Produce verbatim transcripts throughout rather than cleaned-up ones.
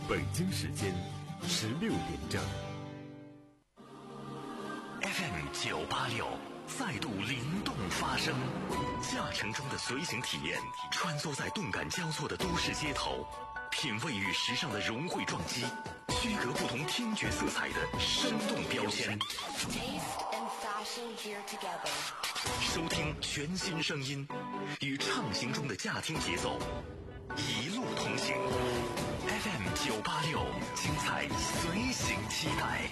北京时间十六点整。 F M 九八六再度灵动发声，驾乘中的随行体验，穿梭在动感交错的都市街头，品味与时尚的融汇撞击，区隔不同听觉色彩的生动标签。收听全新声音，与畅行中的驾听节奏，一路同行。F M 九八六，精彩随行期待。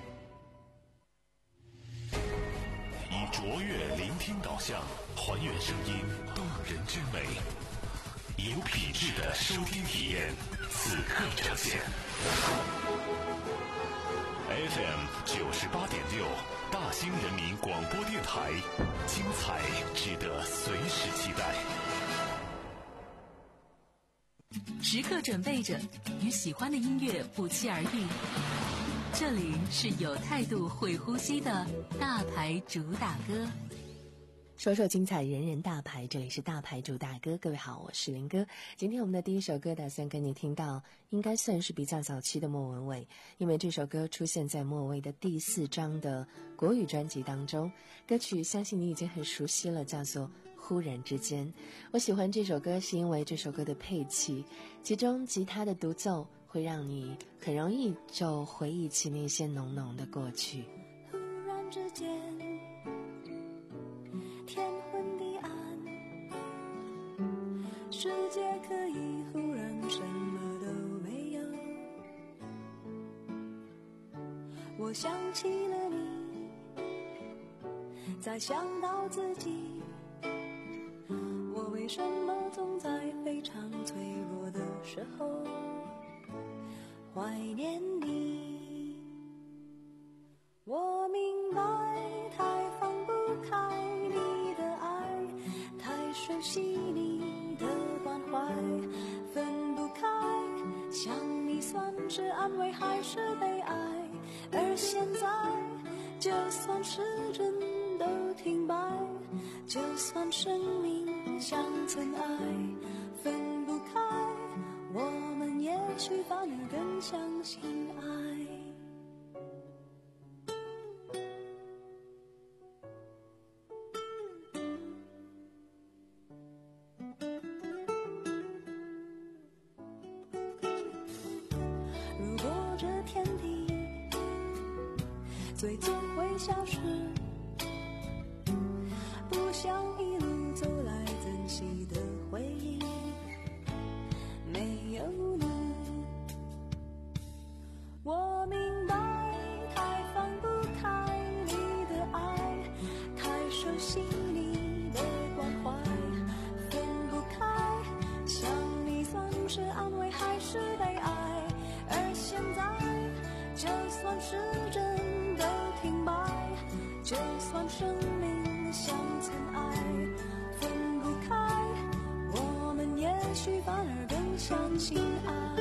以卓越聆听导向，还原声音动人之美，有品质的收听体验，此刻呈现。F M 九十八点六，大兴人民广播电台，精彩值得随时期待。 时刻准备着，与喜欢的音乐不期而遇。这里是有态度、会呼吸的大牌主打歌。 说说精彩，人人大牌，这里是大牌主打歌。各位好，我是林哥。今天我们的第一首歌打算跟你听到，应该算是比较早期的莫文蔚，因为这首歌出现在莫文蔚的第四张的国语专辑当中。歌曲相信你已经很熟悉了，叫做忽然之间。我喜欢这首歌是因为这首歌的配器，其中吉他的独奏会让你很容易就回忆起那些浓浓的过去。 忽然之间世界可以忽然什么都没有，我想起了你，再想到自己，我为什么总在非常脆弱的时候怀念你？我明白太放不开你的爱，太熟悉你的关怀，分不开想你算是安慰还是悲哀，而现在就算时针都停摆，就算生命像尘埃，分不开我们也许反而更相信爱。最终会消失，不想一路走来珍惜的回忆没有你。我明白太放不开你的爱，太熟悉你的关怀，分不开想你算是安慰还是悲哀，而现在就算时针就算生命像尘埃，分不开我们也许反而更相信爱。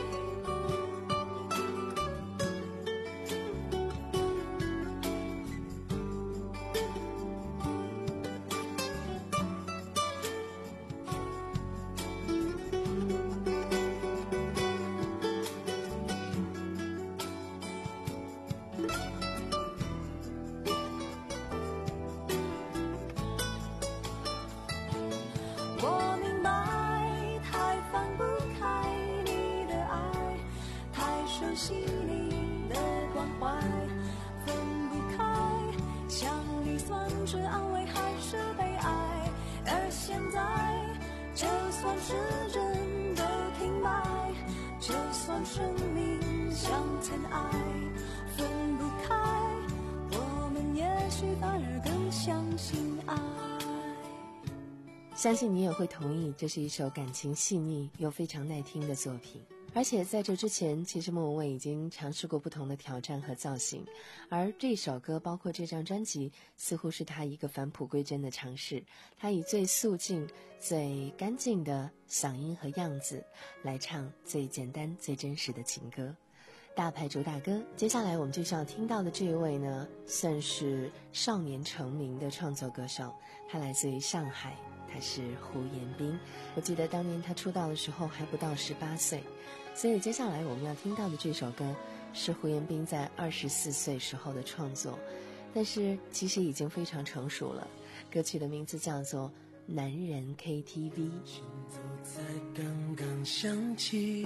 相信你也会同意，这是一首感情细腻又非常耐听的作品。而且在这之前，其实莫文蔚已经尝试过不同的挑战和造型，而这首歌包括这张专辑似乎是他一个返璞归真的尝试。他以最素净最干净的嗓音和样子来唱最简单最真实的情歌。大牌主打歌，接下来我们就是要听到的这一位呢，算是少年成名的创作歌手，他来自于上海，他是胡彦斌。我记得当年他出道的时候还不到十八岁， 所以接下来我们要听到的这首歌是胡彦斌在二十四岁时候的创作，但是其实已经非常成熟了。歌曲的名字叫做男人 K T V。 前奏才刚刚响起，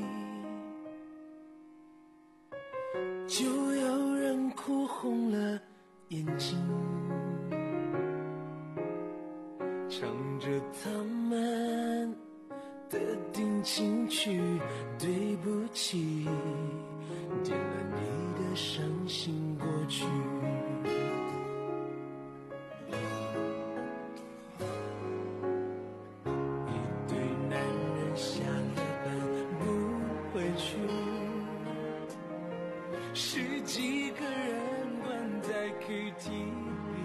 就有人哭红了眼睛，唱着他们的定情曲，对不起，点了你的伤心过去。一对男人下了班不回去，十几个人关在 K T V，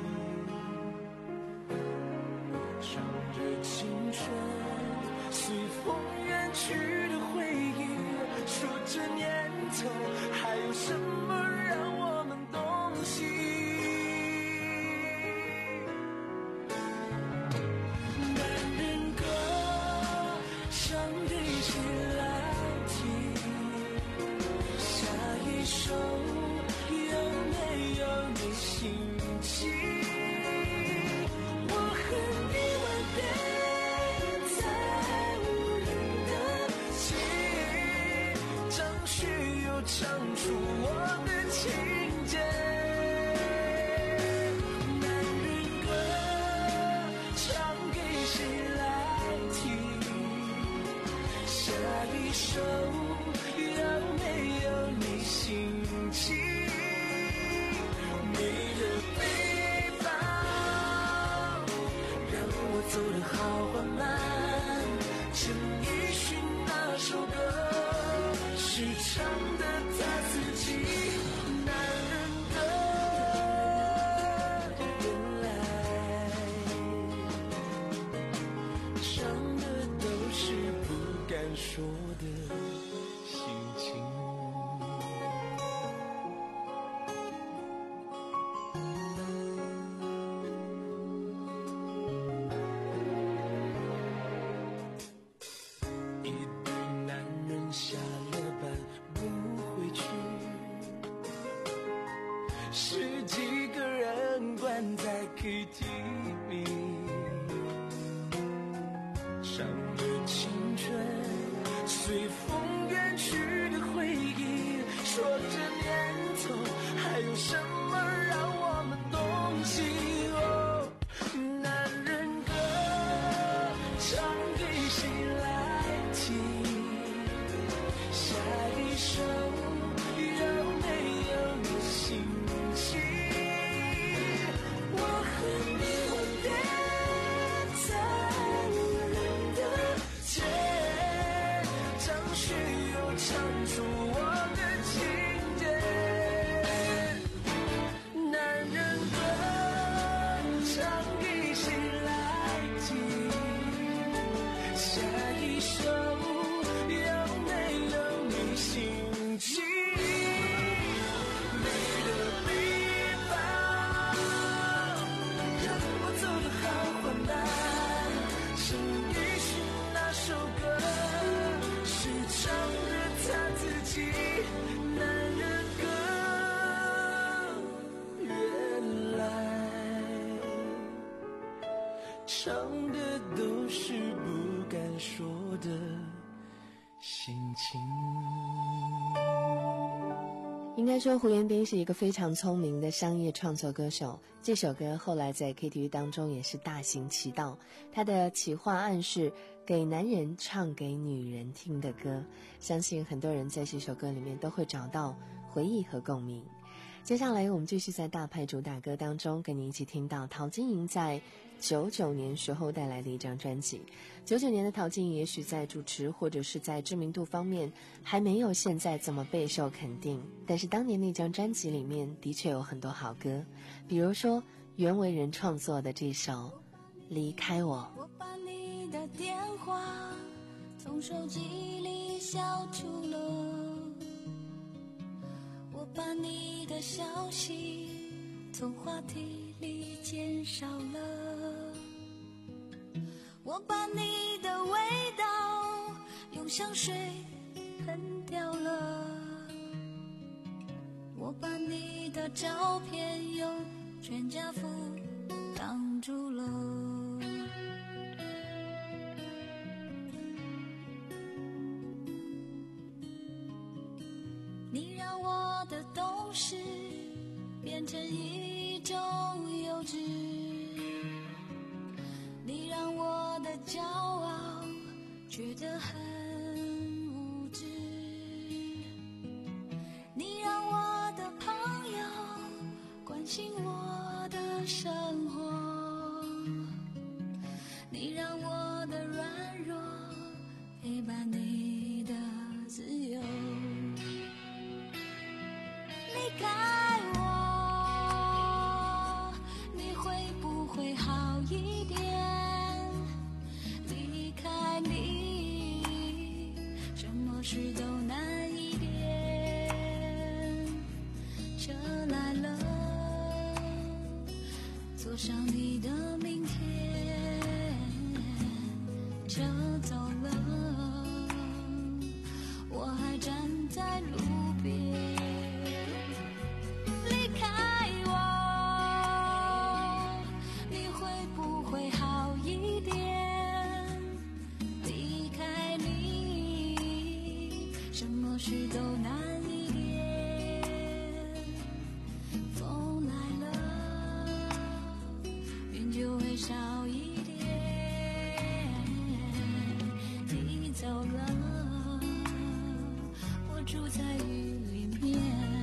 唱着青春随风远去的回忆，说这年头还有什么让我们动心。男人歌唱给谁来听？下一首有没有你心情？我和你吻别在无人的街，张学友唱出我的情节。男人歌唱给谁来听？下一首有没有你心情？你的背包让我走得好缓慢，陈奕迅那首歌是唱的他自己。男人歌原来唱的都是不敢说的心情。一对男人下了班不回去，十几个人关在 K T V， 唱着青春随风远去的回忆，说这年头还有什么让我们动心。哦，男人歌唱给谁来听？下一首有没有你心情？我和你吻别在无人的街，张学友唱出我的情节。男人歌唱给谁来听？下一首有没有你心情？你的背包让我走得好缓慢，陈奕迅那首歌是唱着他自己。男人歌原来唱的都是不敢说的心情。 应该说胡彦斌是一个非常聪明的商业创作歌手，这首歌后来在 K T V 当中也是大行其道。他的企划案是给男人唱给女人听的歌，相信很多人在这首歌里面都会找到回忆和共鸣。接下来我们继续在大牌主打歌当中跟你一起听到陶晶莹在九九年时候带来的一张专辑。九九年的陶晶莹也许在主持或者是在知名度方面还没有现在这么备受肯定，但是当年那张专辑里面的确有很多好歌，比如说袁惟仁创作的这首离开我。 我把你的电话从手机里消除了，我把你的消息从话题里减少了，我把你的味道用香水喷掉了，我把你的照片用全家福挡住了。你让我的懂事变成一种幼稚，你让我的骄傲觉得很无知，你让我的朋友关心我的生活，你让我的软弱陪伴你的自由。离开我，你会不会好一点？离开你，什么事都难一点。车来了，坐上你的明天。车走了，我还站在路边。事都难一点，风来了，云就会少一点。你走了，我住在雨里面。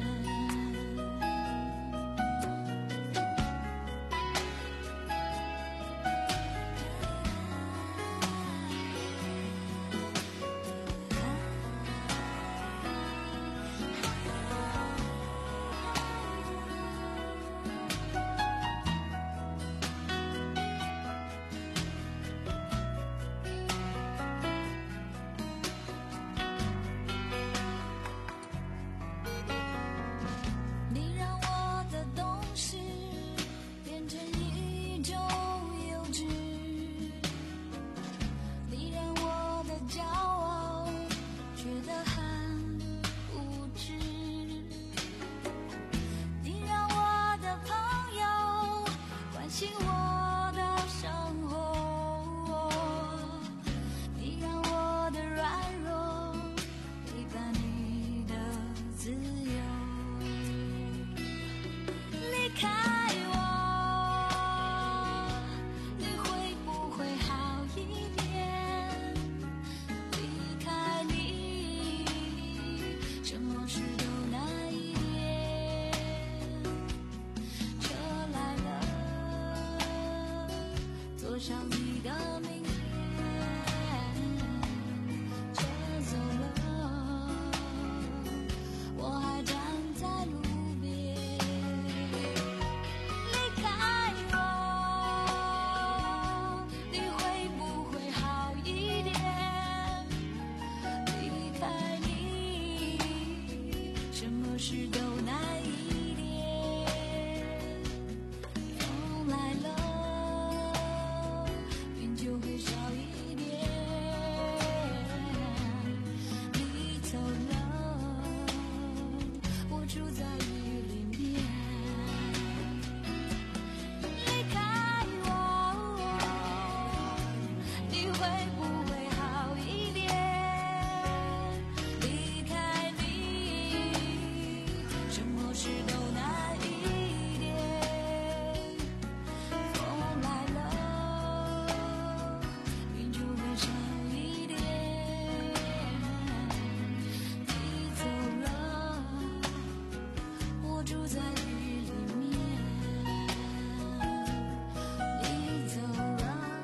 坐上你的明天，车走了，我还站在路边。离开我，你会不会好一点？离开你，什么事都难一点。风来了，就会少一点。你走了，我住在雨里面。离开我，你会不会好一点？离开你，什么事都难一点。风来了，少一点，你走了，我住在雨里面。你走了，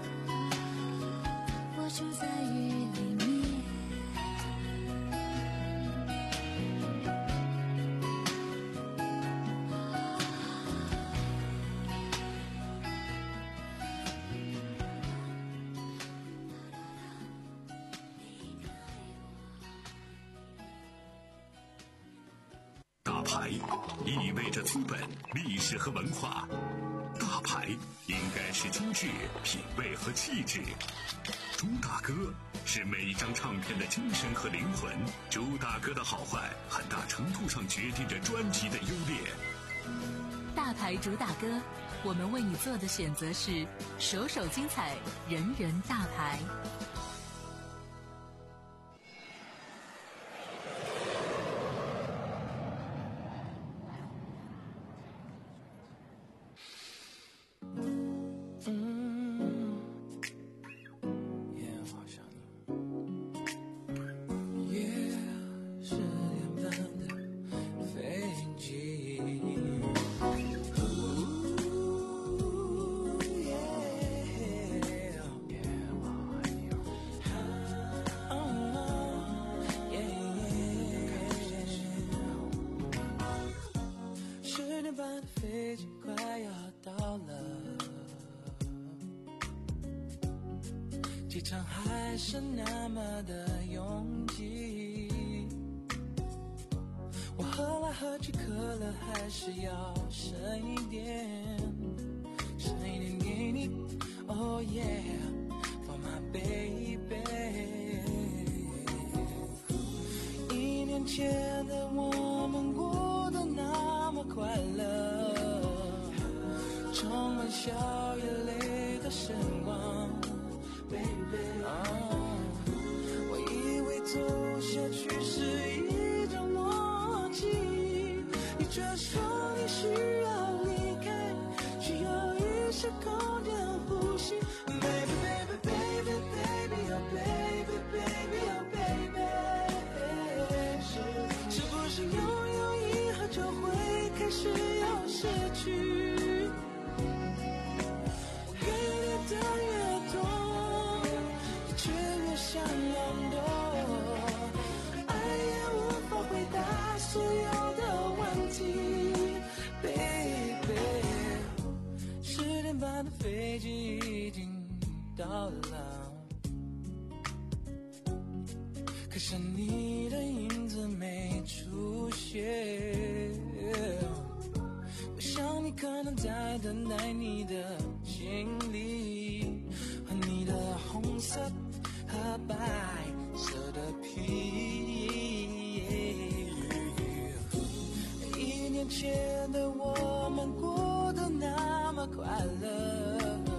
我住在雨里面。 大牌意味着资本、历史和文化，大牌应该是精致、品味和气质。朱大哥是每一张唱片的精神和灵魂。主打歌的好坏，很大程度上决定着专辑的优劣。 大牌主打歌，我们为你做的选择是首首精彩，人人大牌。 飞机快要到了，机场还是那么的拥挤，我喝来喝去渴了还是要剩一点，剩一点给你 Oh yeah For my baby。 一年前的我们过得那么快乐，充满笑与泪的时光 Baby、oh, 我以为走下去是一种默契，你却说你需要离开，需要一些空间呼吸 Baby baby baby baby oh baby baby oh baby， 是是不是拥有以后就会开始要失去，我给你的越多，你却越想要多，爱也无法回答所有的问题 Baby， 十点半的飞机已经到了，可是你的影子没出现，我想你可能在等待你的行李和你的红色和白色的皮，一年前的我们过得那么快乐，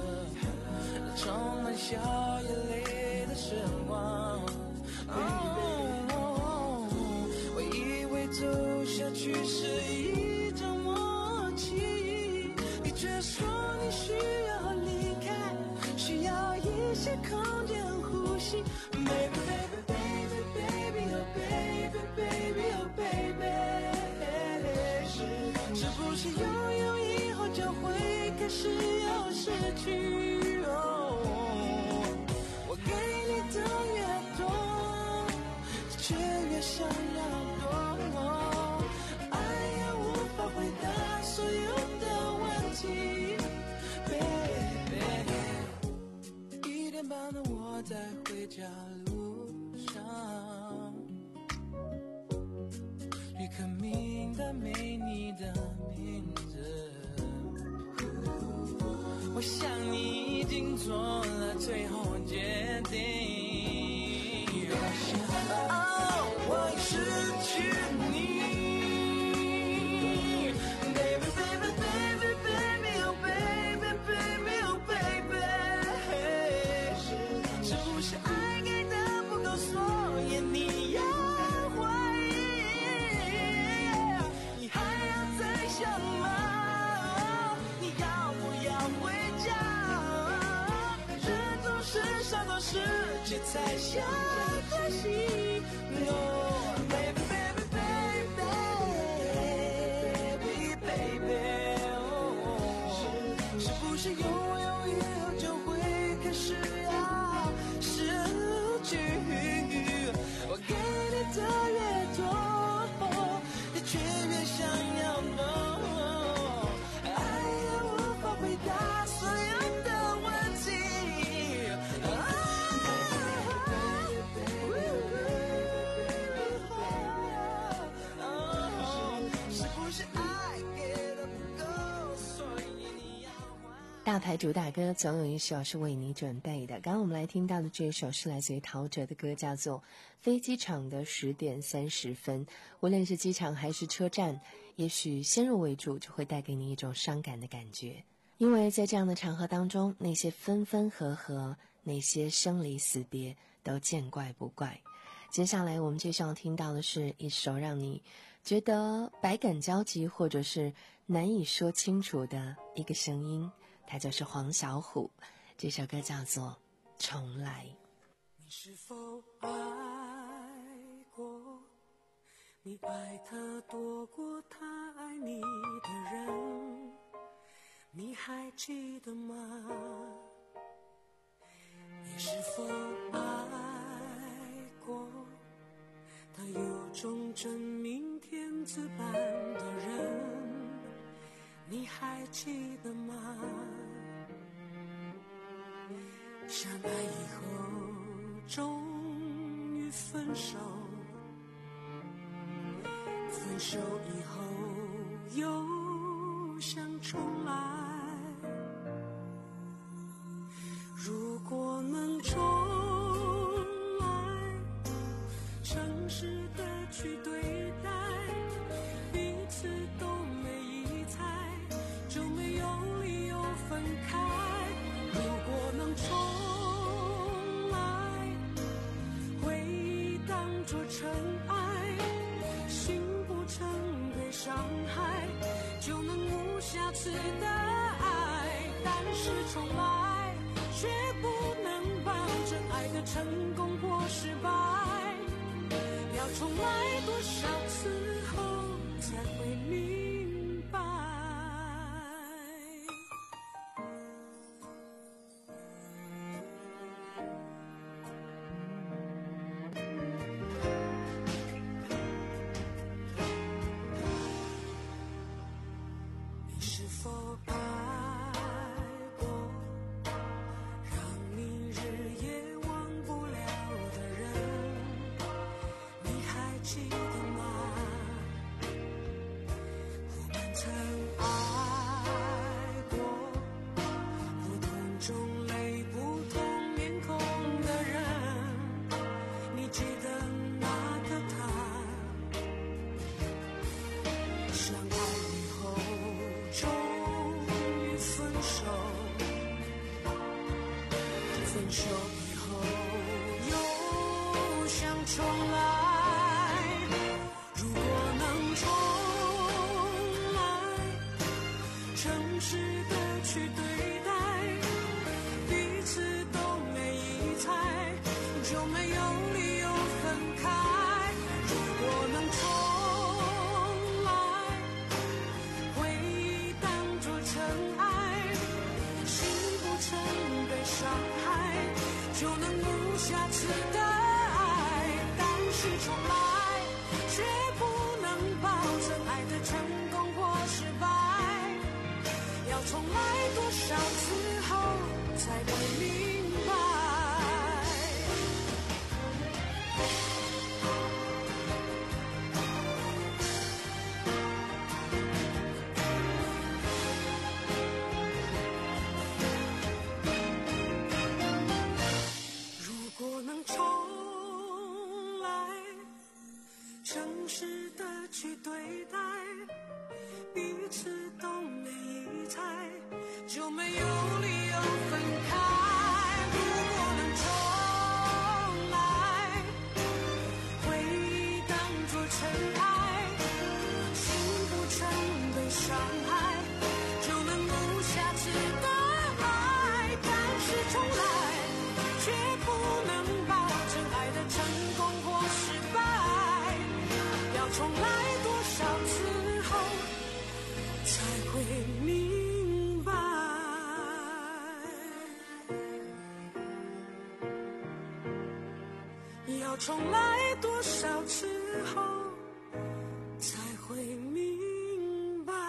充满笑与泪的时光、oh, 我以为走下去是一种默契，你却说你需要离开，需要一些空间呼吸 Baby baby baby baby oh baby baby oh baby， 是是不是拥有以后就会开始要失去、oh， 我给你的越多，却越想要多，爱也无法回答所有的问题 Baby， 一点半的我在回家路上，旅客名单没你的名字，我想你已经做了最后决定、oh， 我已失去你 Baby baby baby baby oh baby baby oh baby， 是不是爱给的不够，所以你要怀疑，你还要再想吗？你要不要回家？人总是上到世界才想可惜 No baby baby baby baby baby、oh， 是不是拥有以后就会开始要失去，我给你的越多，你却越想要多，爱也无法回答所有的问题、oh， 大牌主打歌总有一首是为你准备的。刚刚我们来听到的这一首是来自于陶喆的歌，叫做《飞机场的十点三十分》。无论是机场还是车站，也许先入为主就会带给你一种伤感的感觉，因为在这样的场合当中，那些分分合合，那些生离死别都见怪不怪。接下来我们接下来听到的是一首让你觉得百感交集或者是难以说清楚的一个声音，它就是黄小琥，这首歌叫做《重来》。 你是否爱过？你爱他多过他爱你的人，你还记得吗？你是否爱过？他有种真命天子般的人，你还记得吗？相爱以后终于分手，分手以后又想重来。如果能重来，诚实的去对待，彼此都没疑猜，就没有理由分开。如果能重来，回忆当作尘埃，心不曾被伤害，就能无瑕疵的爱。但是重来，却不能保证爱的成功或失败，要重来多少次后才会明白。你是否爱过让你日夜忘不了的人？你还记得吗？我们曾爱过，不同种类不同面孔的人，你记得那个他？相爱以后终于分手，分手以后又想重来。如果能重来，诚实的去对待，彼此都没疑猜，就没有理由分开。如果能重来，回忆当作尘埃，心不曾被伤害，就能无瑕疵的爱。但是重来，却不能保证爱的成功或失败，要重来多少次后才会明白。如果能重来，诚实的去对待，彼此都没疑猜，就没有理由分开。如果能重来，回忆当作尘埃，心不曾被伤害，就能无瑕疵的爱。但是重来，却不能保证爱的成功或失败，要重来多少次后才会明白。要重来多少次后才会明白。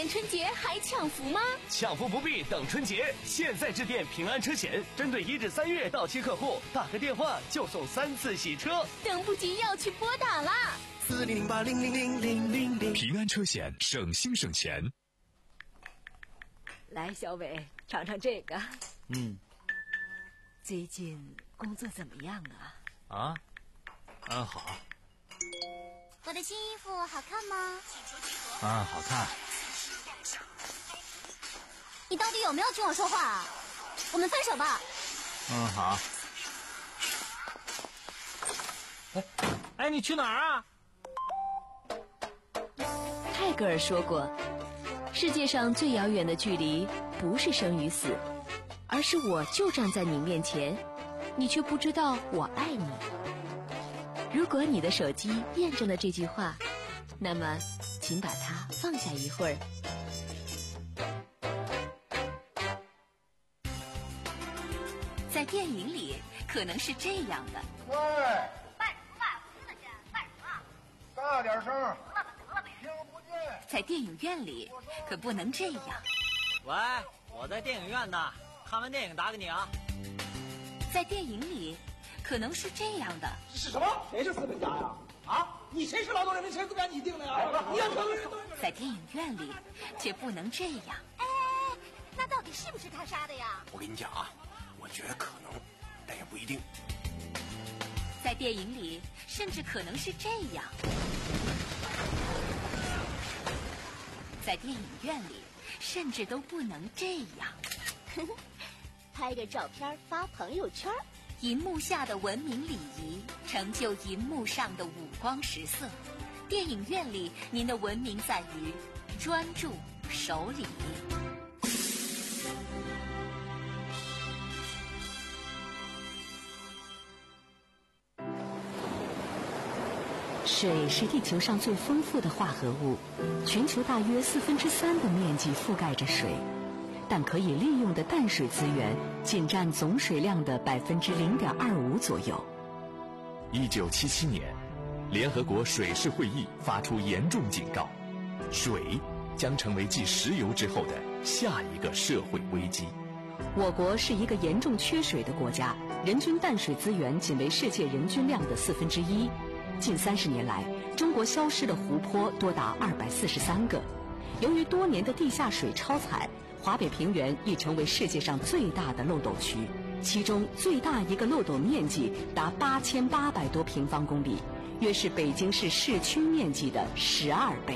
年春节还抢福吗？ 抢福不必等春节，现在致电平安车险，针对一至三月到期客户，打个电话就送三次洗车。 等不及要去拨打啦！ 四零零八零零零零零零。 平安车险，省心省钱。 来，小伟，尝尝这个。 嗯。 最近工作怎么样啊？ 啊，安好。 我的新衣服好看吗？ 啊，好看。 你到底有没有听我说话啊？我们分手吧。 嗯，好。哎，哎，你去哪儿啊？ 泰戈尔说过，世界上最遥远的距离不是生与死，而是我就站在你面前，你却不知道我爱你。如果你的手机验证了这句话，那么请把它放下一会儿。在电影里可能是这样的。 喂， 卖不卖？我听得见，卖什么？ 大点声。 得了吧，得了呗。 听不见。 在电影院里可不能这样。 喂，我在电影院呢，看完电影打给你啊。 在电影里可能是这样的。 是什么？谁是资本家呀？啊，你谁是劳动人民？谁资本家你定的呀？你要全国人都在电影院里却不能这样。 哎，那到底是不是他杀的呀？ 我跟你讲啊，我觉得可能，但也不一定。 在电影里甚至可能是这样。在电影院里甚至都不能这样。 拍个照片发朋友圈。 银幕下的文明礼仪成就银幕上的五光十色。电影院里您的文明在于专注守礼。水是地球上最丰富的化合物，全球大约四分之三的面积覆盖着水，但可以利用的淡水资源仅占总水量的百分之零点二五左右。 一九七七年，联合国水事会议发出严重警告，水将成为继石油之后的下一个社会危机。 我国是一个严重缺水的国家，人均淡水资源仅为世界人均量的四分之一。近三十年来，中国消失的湖泊多达二百四十三个。由于多年的地下水超采，华北平原已成为世界上最大的漏斗区，其中最大一个漏斗面积达八千八百多平方公里，约是北京市市区面积的十二倍。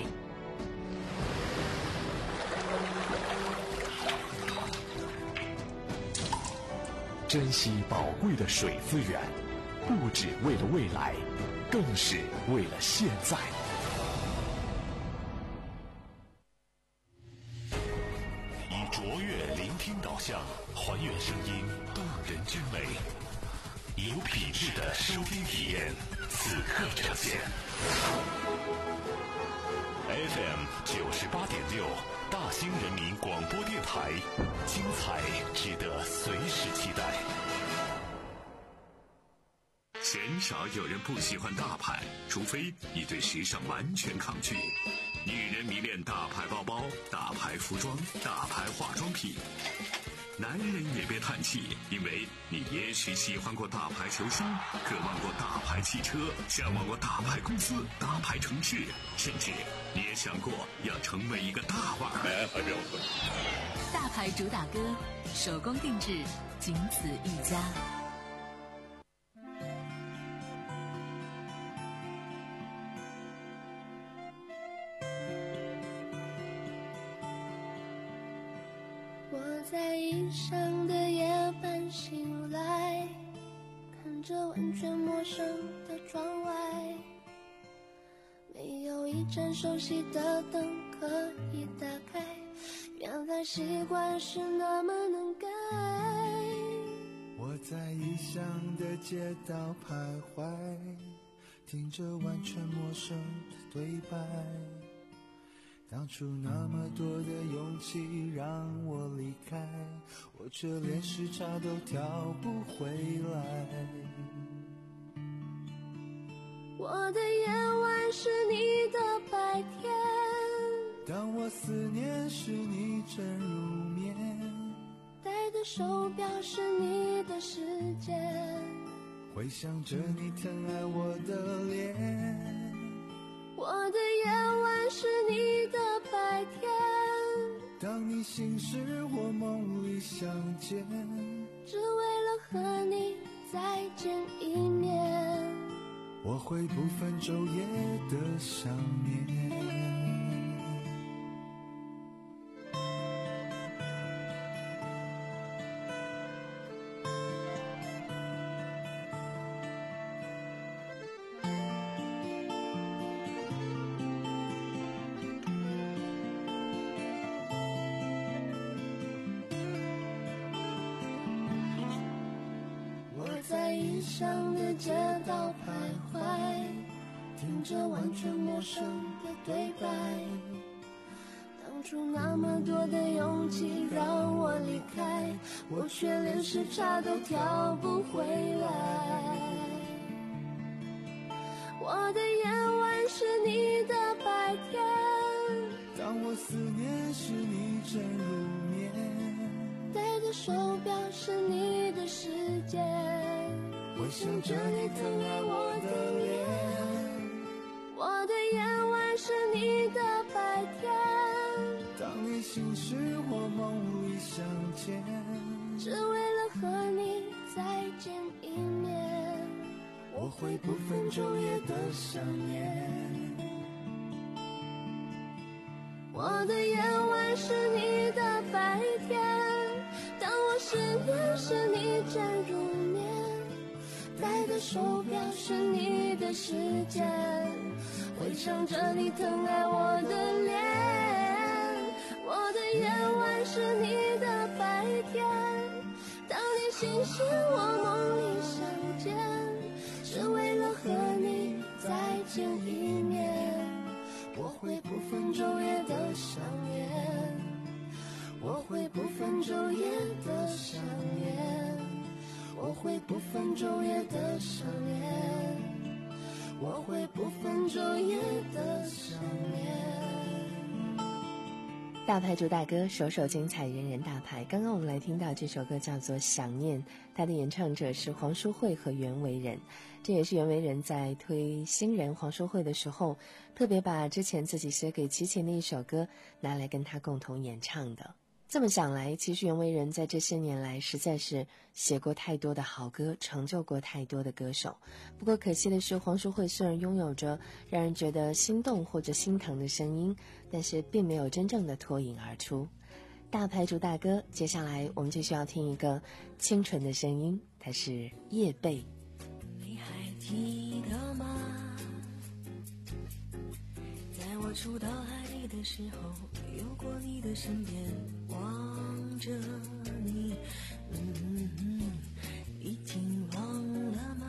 珍惜宝贵的水资源，不只为了未来，更是为了现在。 以卓越聆听导向，还原声音动人之美，有品质的收听体验，此刻呈现。F M 九十八点六，大兴人民广播电台，精彩值得随时期待。鲜少有人不喜欢大牌，除非你对时尚完全抗拒。女人迷恋大牌包包、大牌服装、大牌化妆品。男人也别叹气，因为你也许喜欢过大牌球星，渴望过大牌汽车，向往过大牌公司、大牌城市，甚至你也想过要成为一个大腕儿。还没有分。 大牌主打歌，手工定制，仅此一家。 在异乡的夜半醒来，看着完全陌生的窗外，没有一盏熟悉的灯可以打开，原来习惯是那么能改。 我在异乡的街道徘徊，听着完全陌生的对白，当初那么多的勇气让我离开，我却连时差都调不回来。 我的夜晚是你的白天， 当我思念年是你真如眠， 戴的手表是你的时间， 回想着你疼爱我的脸， 我的夜晚是你的白天， 当你醒时我梦里相见， 只为了和你再见一面， 我会不分昼夜的想念。 在异乡的街道徘徊，听着完全陌生的对白，当初那么多的勇气让我离开，我却连时差都调不回来。我的夜晚是你的白天， 当我思念是你真如眠， 戴的手表是你的时间， 回想着你疼爱我的脸， 我的夜晚是你的白天， 当你醒时我梦里相见， 只为了和你再见一面， 我会不分昼夜的想念。 我的夜晚是你的白天，当我失眠是你真如眠，戴的手表是你的时间，回想着你疼爱我的脸，我的夜晚是你的白天，当你醒时我梦里相见，只为了和你再见一面，我会不分昼夜的想念，我会不分昼夜的想念，我会不分昼夜的想念，我会不分昼夜的想念。 大牌主大哥，首首精彩，人人大牌。刚刚我们来听到这首歌叫做《想念》，它的演唱者是黄淑慧和袁惟仁。这也是袁惟仁在推新人黄淑慧的时候，特别把之前自己写给齐秦的一首歌拿来跟他共同演唱的。这么想来，其实袁惟仁在这些年来实在是写过太多的好歌，成就过太多的歌手。不过可惜的是，黄淑慧虽然拥有着让人觉得心动或者心疼的声音，但是并没有真正的脱颖而出。大牌主大哥，接下来我们就需要听一个清纯的声音，它是叶蓓。 你还记得吗？在我出到海里的时候，游过你的身边，望着你，嗯嗯，已经忘了吗？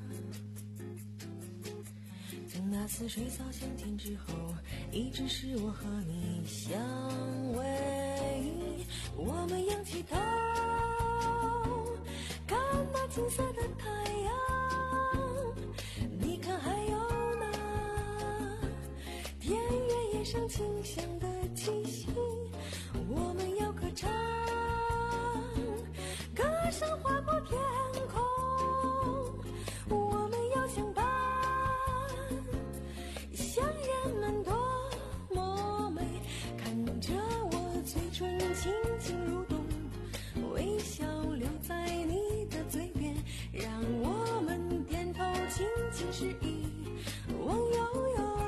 从那似水草相见之后，一直是我和你相偎，我们仰起头，看那金色的太阳，你看还有那田园野上清香的气息，我们要歌唱，歌声划破天空，我们要相伴，像人们多么美，看着我嘴唇轻轻蠕动，微笑留在你的嘴边，让我们点头轻轻示意，望悠悠，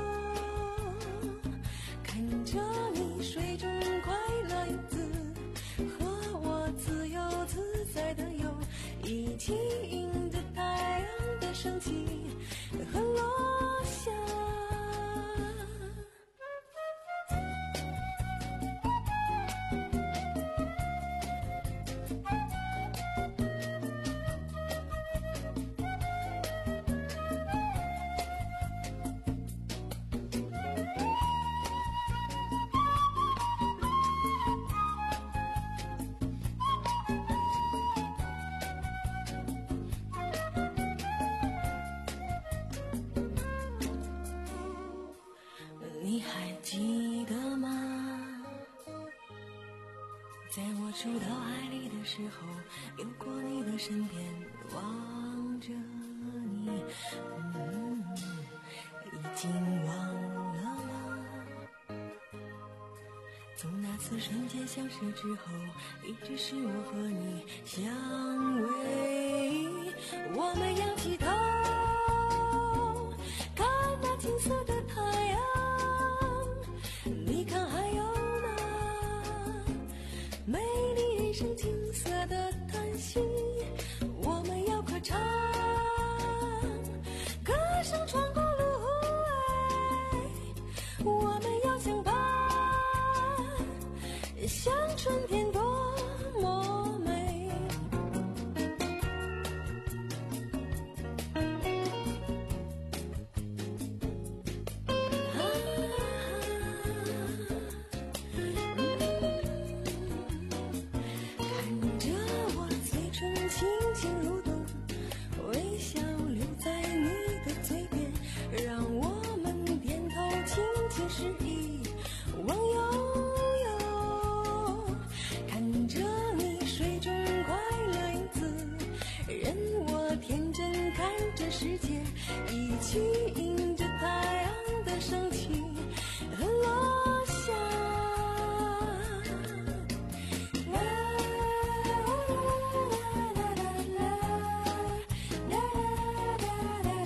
看着你水中快乐游子，和我自由自在的游，一起迎着太阳的升起和落下。 触到海里的时候，流过你的身边，望着你，嗯，已经忘了吗？从那次瞬间相识之后，一直是我和你相偎。我们仰起头，看那金色的太阳，你看还有那美丽人生金色的叹息。我们要歌唱，歌声穿过芦苇，我们要相伴，像春天多么美。啊，看着我嘴唇轻轻蠕动，微笑留在你的嘴边，让我们点头轻轻示意，望悠悠，看着你水中快乐影子，任我天真看着世界，一起迎着太阳的升起和落下。啦啦啦啦啦啦啦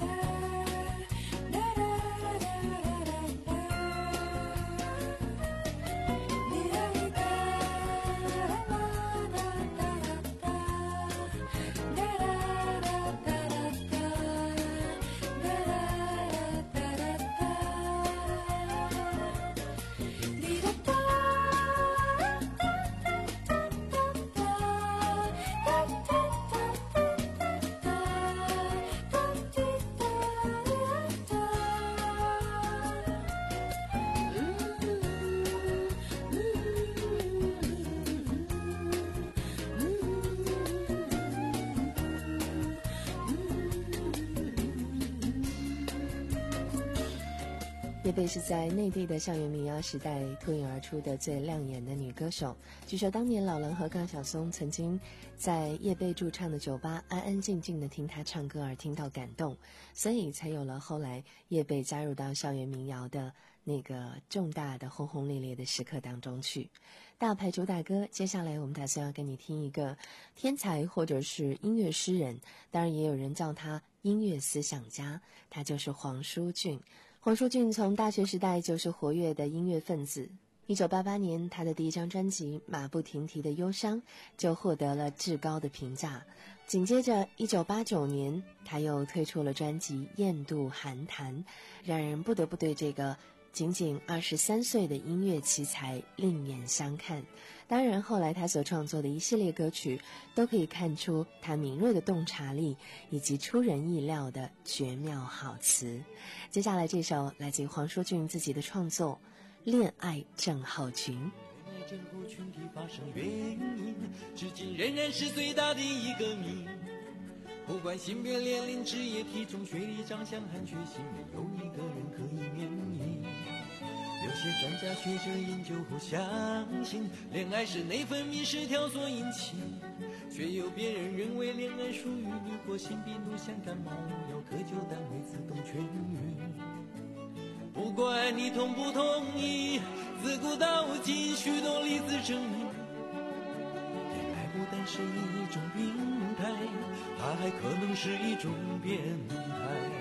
叶蓓是在内地的校园民谣时代脱颖而出的最亮眼的女歌手。据说当年老狼和高晓松曾经在叶蓓驻唱的酒吧安安静静地听她唱歌而听到感动，所以才有了后来叶蓓加入到校园民谣的那个重大的轰轰烈烈的时刻当中去。大牌主打歌，接下来我们打算要跟你听一个天才或者是音乐诗人，当然也有人叫他音乐思想家，他就是黄舒骏。黄舒骏从大学时代就是活跃的音乐分子。一九八八年，他的第一张专辑《马不停蹄的忧伤》就获得了至高的评价。紧接着一九八九年，他又推出了专辑《雁渡寒潭》，让人不得不对这个仅仅二十三岁的音乐奇才另眼相看。当然后来他所创作的一系列歌曲都可以看出他敏锐的洞察力以及出人意料的绝妙好词。接下来这首来自于黄舒骏自己的创作《恋爱症候群》。 恋爱症候群的发生原因至今仍然是最大的一个谜，不管性别、年龄、职业、体重、学历、长相和血型，没有一个人可以免疫。有些专家学者研究后相信，恋爱是内分泌失调所引起，却有别人认为恋爱属于你或性病毒像感冒，要科救单位自动痊愈。不管你同不同意，自古到今许多例子证明，恋爱不但是一种病态，它还可能是一种变态。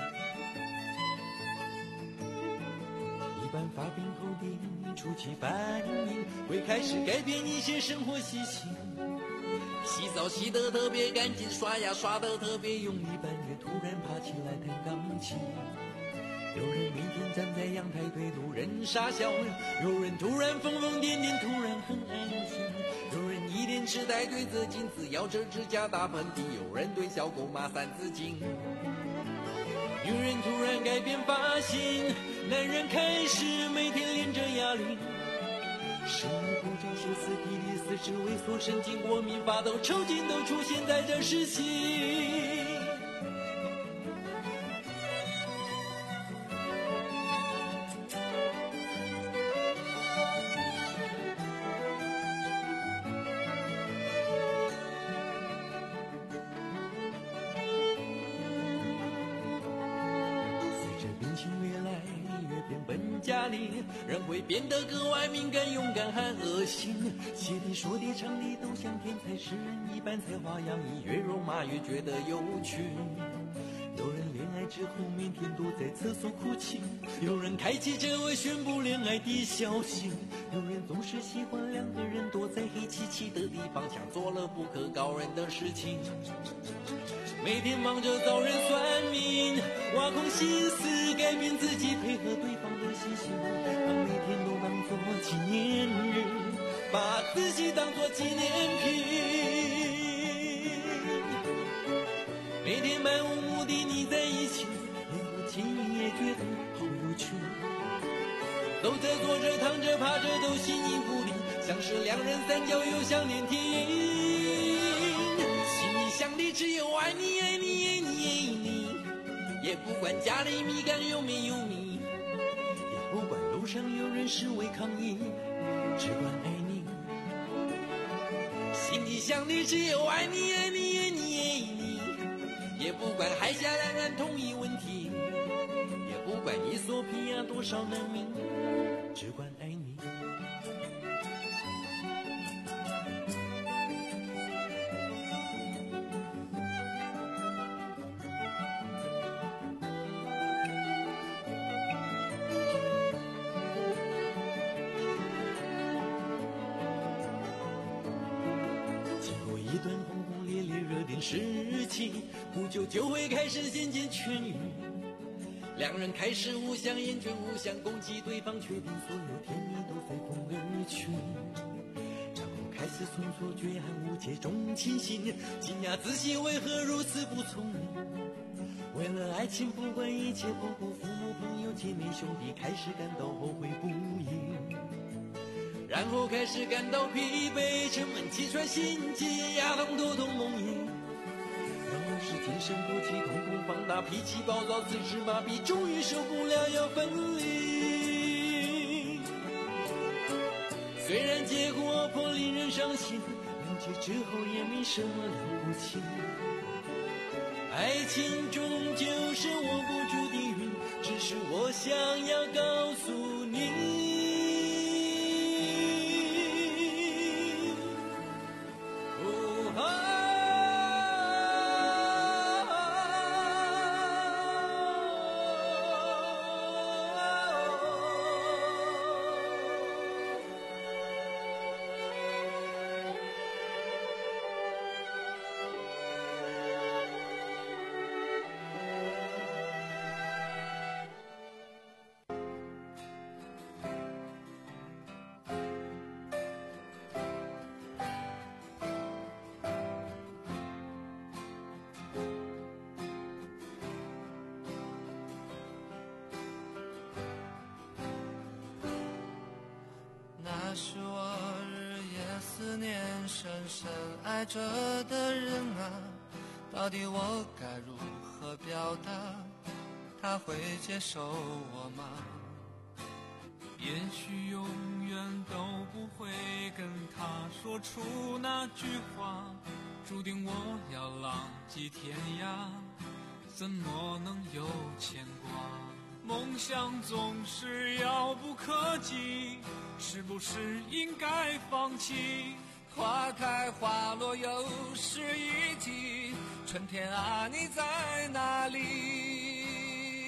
一般发病后的初期反应会开始改变一些生活习性，洗澡洗得特别干净，刷牙刷得特别用力，半夜突然爬起来弹钢琴。有人每天站在阳台对路人傻笑，有人突然疯疯癫癫，突然很安静，有人一脸痴呆对着镜子咬着指甲打喷嚏，有人对小狗骂三字经。女人突然改变发型，男人开始每天练着哑铃，生理不正歇斯底里，四肢萎缩，神经过敏，发抖，抽筋都出现在这时期。 家里，人会变得格外敏感、勇敢和恶心。写的、说的、唱的都像天才诗人一般才华洋溢，越肉麻越觉得有趣。有人恋爱之后每天都在厕所哭泣，有人开记者会宣布恋爱的消息，有人总是喜欢两个人躲在黑漆漆的地方，像做了不可告人的事情。每天忙着找人算命，挖空心思改变自己，配合对方的习性，把每天都当作纪念日，把自己当作纪念品。每天漫无目的腻在一起，连我亲也觉得好有趣。走着坐着躺着趴着都形影不离，像是两人三角又像连体婴。心里想的只有爱你爱你爱你爱你，也不管家里米缸有没有米，也不管路上有人示威抗议，只管爱你。心里想的只有爱你爱你爱你爱你，也不管海峡两岸统一问题，也不管伊索比亚多少难民，只管爱你。一段轰轰烈烈热点事情，不久就会开始渐渐痊愈。两人开始互相厌倦，互相攻击对方，确定所有甜蜜都随风而去。然后开始从错觉和误解中清醒，惊讶自己为何如此不聪明。为了爱情不管一切，不顾父母朋友姐妹兄弟，开始感到后悔不已。然后开始感到疲惫，沉闷气喘心悸，牙痛头痛梦呓。然后是精神过激，瞳孔放大，脾气暴躁，四肢麻痹，终于受不了要分离。虽然结果颇令人伤心，了解之后也没什么了不起。爱情终究是握不住的云，只是我想要告诉你。 那是我日夜思念深深爱着的人啊，到底我该如何表达，他会接受我吗？ 也许永远都不会跟他说出那句话，注定我要浪迹天涯，怎么能有牵挂？梦想总是遥不可及，是不是应该放弃？ 花开花落又是一季，春天啊你在哪里？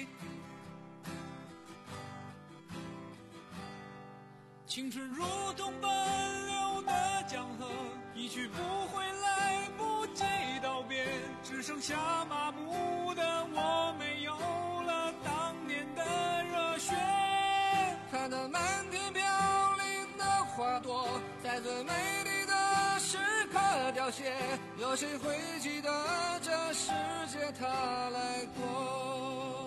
青春如同奔流的江河，一去不回，来不及道别，只剩下麻木的我，没有了当年的热血。 看那满天飘零的花朵，在最美丽的时刻凋谢，有谁会记得这世界它来过？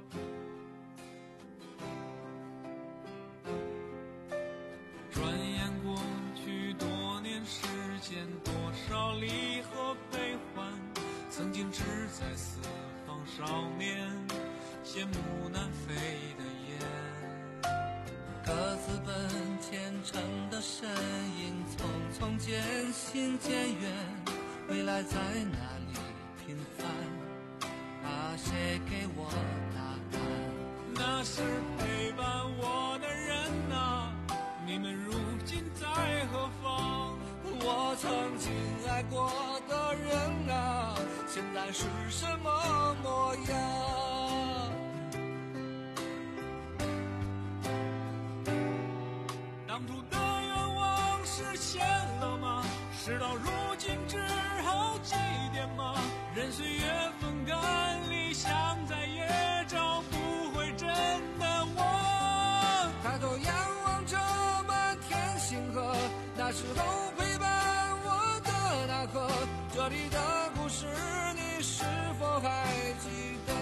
转眼过去多年时间，多少离合悲欢，曾经志在四方少年，羡慕南飞的雁。 各自奔前程的身影，匆匆渐行渐远，未来在哪里平凡？啊，谁给我答案？ 那是陪伴我爱过的人啊，现在是什么模样？ 当初的愿望实现了吗？事到如今只好祭奠吗？任岁月风干，理想再也找不回真的我。 抬头仰望着满天星河，那时候陪伴我的那颗，这里的故事你是否还记得？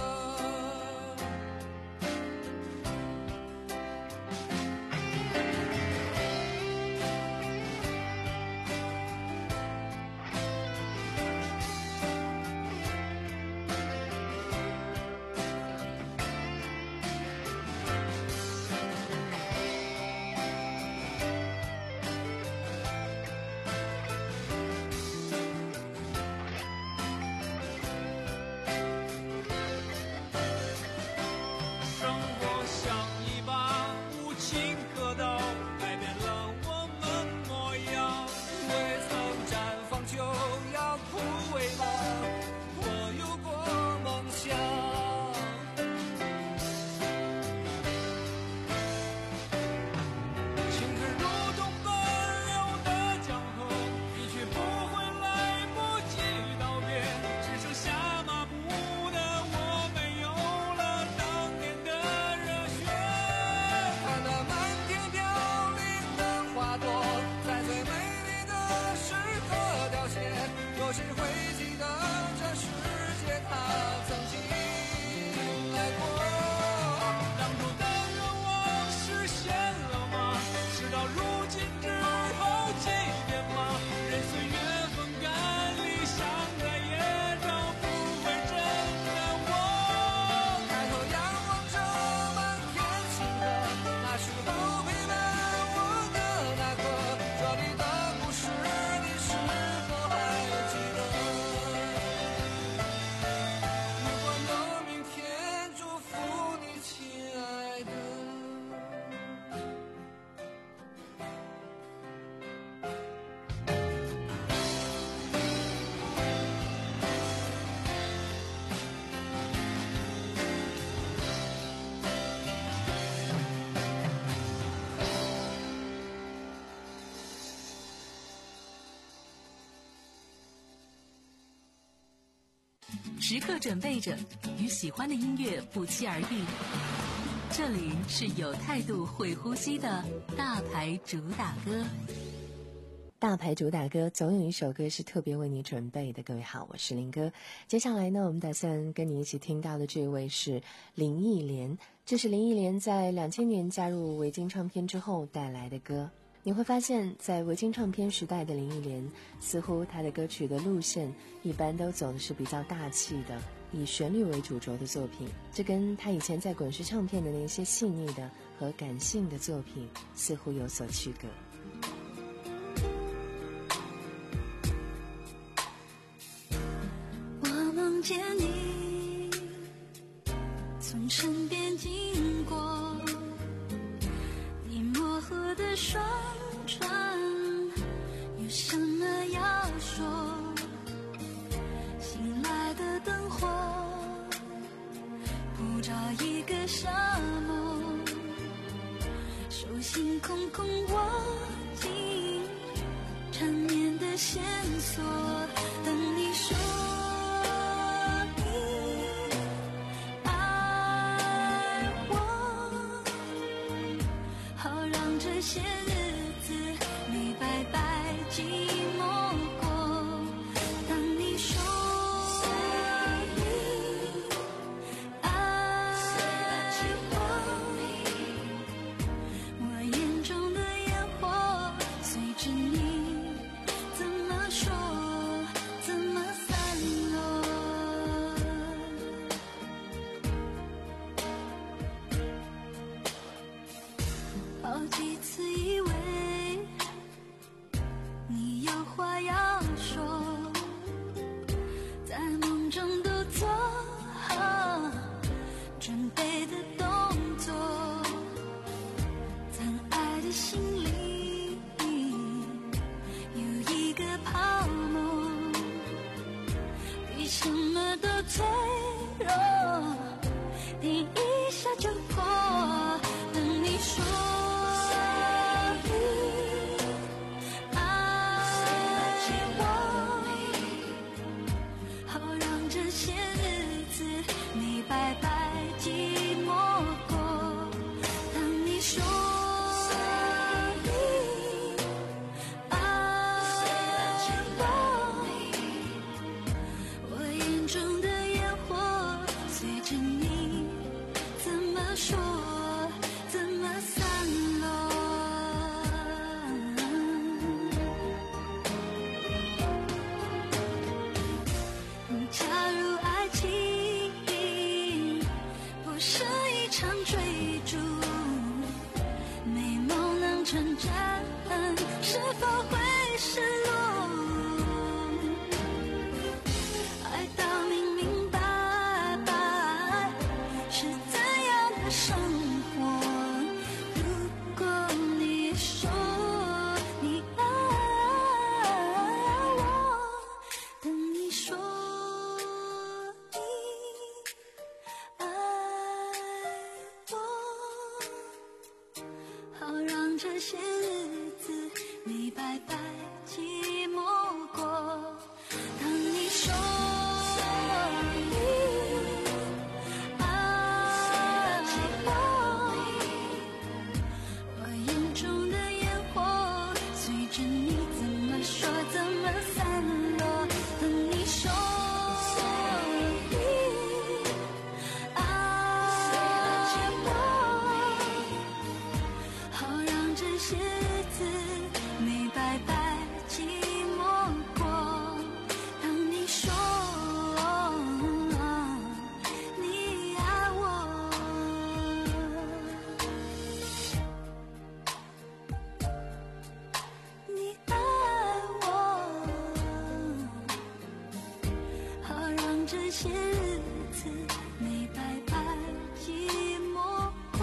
时刻准备着与喜欢的音乐不期而遇。这里是有态度会呼吸的大牌主打歌。 大牌主打歌总有一首歌是特别为你准备的。各位好，我是林哥。接下来呢，我们打算跟你一起听到的这位是林忆莲。这是林忆莲在两千年加入维京唱片之后带来的歌。你会发现在维京唱片时代的林忆莲，似乎她的歌曲的路线一般都走的是比较大气的，以旋律为主轴的作品，这跟她以前在滚石唱片的那些细腻的和感性的作品似乎有所区隔。 我梦见你从身边经过，你模糊的双唇有什么要说？醒来的灯火普照一个沙漠，手心空空握紧缠绵的线索，等你说这些日子没白白寂寞过，当你说随意爱我，我眼中的烟火随着你怎么说怎么滴一下就破，等你说你爱我，好让这些日子没白白寂寞过。当你说你爱我，我眼中的烟火随着你怎么说怎么散落。假如爱情不是一场追逐，美梦能成真，是否会失落？爱到明明白白是怎样的生活。如果你说你爱我，等你说你爱我，好让这些日子没白白寂寞过。当你说你爱我，我眼中的烟火随着你怎么说怎么散落。等你说你爱我，好让这些日子没白白寂寞过。当你说你爱我，你爱我，好让这些日子没白白寂寞过。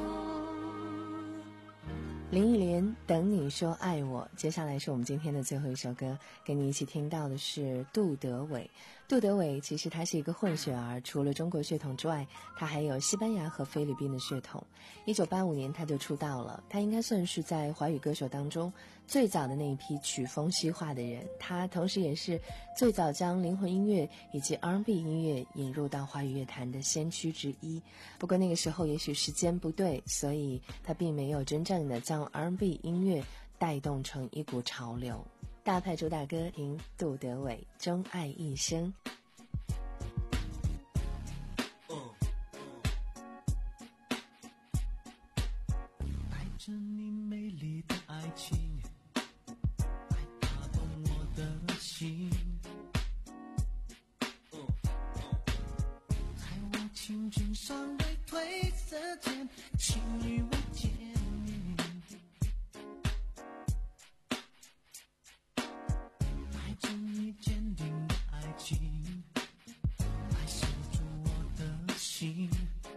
林忆莲等你说爱我。接下来是我们今天的最后一首歌，跟你一起听到的是杜德伟。杜德伟其实他是一个混血儿，除了中国血统之外，他还有西班牙和菲律宾的血统。一九八五年他就出道了，他应该算是在华语歌手当中最早的那一批曲风西化的人，他同时也是最早将灵魂音乐以及 R and B 音乐引入到华语乐坛的先驱之一。不过那个时候也许时间不对，所以他并没有真正的将 R and B 音乐带动成一股潮流。大派主打歌，听杜德伟《钟爱一生》。 带着你美丽的爱情，爱打动我的心。在我青春尚未褪色前，请与我见面。带着你坚定的爱情，来守住我的心。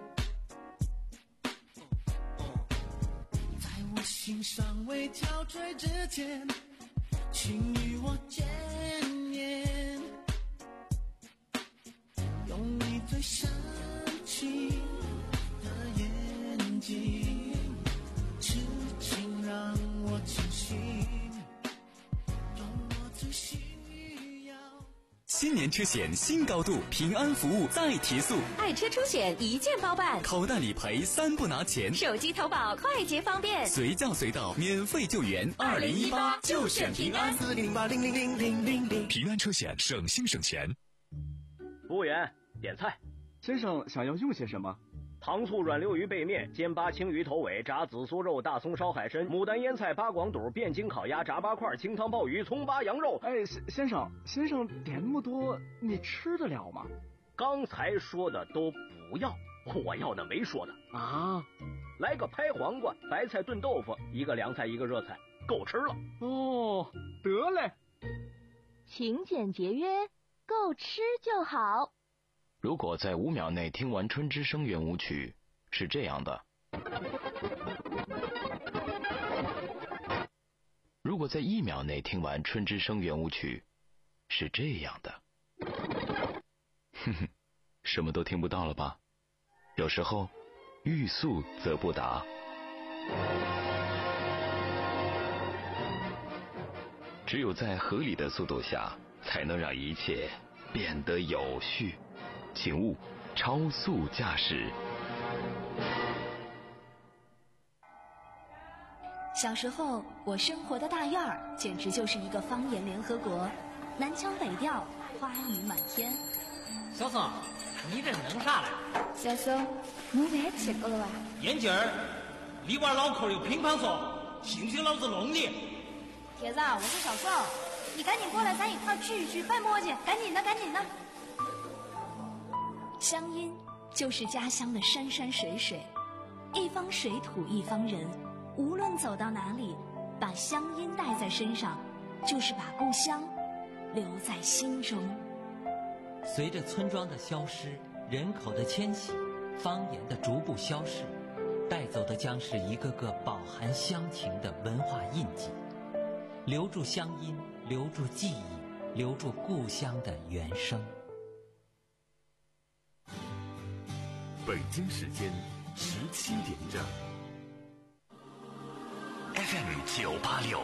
心尚未憔悴之前，请与我见面，用你最深情的眼睛，痴情让我清醒，用我最需要。 新年车险新高度，平安服务再提速， 爱车出险一键包办， 口袋理赔三不拿钱， 手机投保快捷方便， 随叫随到，免费救援。二零一八就选平安， 四零八零零零零零零。 平安车险，省心省钱。 服务员，点菜。 先生想要用些什么？ 糖醋软溜鱼背面、煎八青鱼头尾、炸紫苏肉、大葱烧海参、牡丹腌菜、八广肚、汴京烤鸭、炸八块、清汤鲍鱼、葱八羊肉。 哎，先生，先生点那么多，你吃得了吗？ 刚才说的都不要，我要的没说的啊。 来个拍黄瓜、白菜炖豆腐，一个凉菜，一个热菜，够吃了。 哦，得嘞。 勤俭节约，够吃就好。 如果在五秒内听完《春之声》圆舞曲，是这样的；如果在一秒内听完《春之声》圆舞曲，是这样的。哼哼，什么都听不到了吧？ 有时候欲速则不达。只有在合理的速度下，才能让一切变得有序。请勿超速驾驶。 小时候，我生活的大院儿简直就是一个方言联合国，南腔北调，花语满天。 小宋，你这是弄啥嘞？ 小宋，我饭吃过了吧？ 眼镜儿，里边脑壳有乒乓球，信不信老子弄你？ 铁子，我是小宋，你赶紧过来，咱一块聚一聚，别磨叽，赶紧的，赶紧的。 乡音就是家乡的山山水水，一方水土一方人，无论走到哪里，把乡音带在身上，就是把故乡留在心中。 随着村庄的消失，人口的迁徙，方言的逐步消逝，带走的将是一个个饱含乡情的文化印记。留住乡音，留住记忆，留住故乡的原声。 北京时间十七点整。 F M 九八六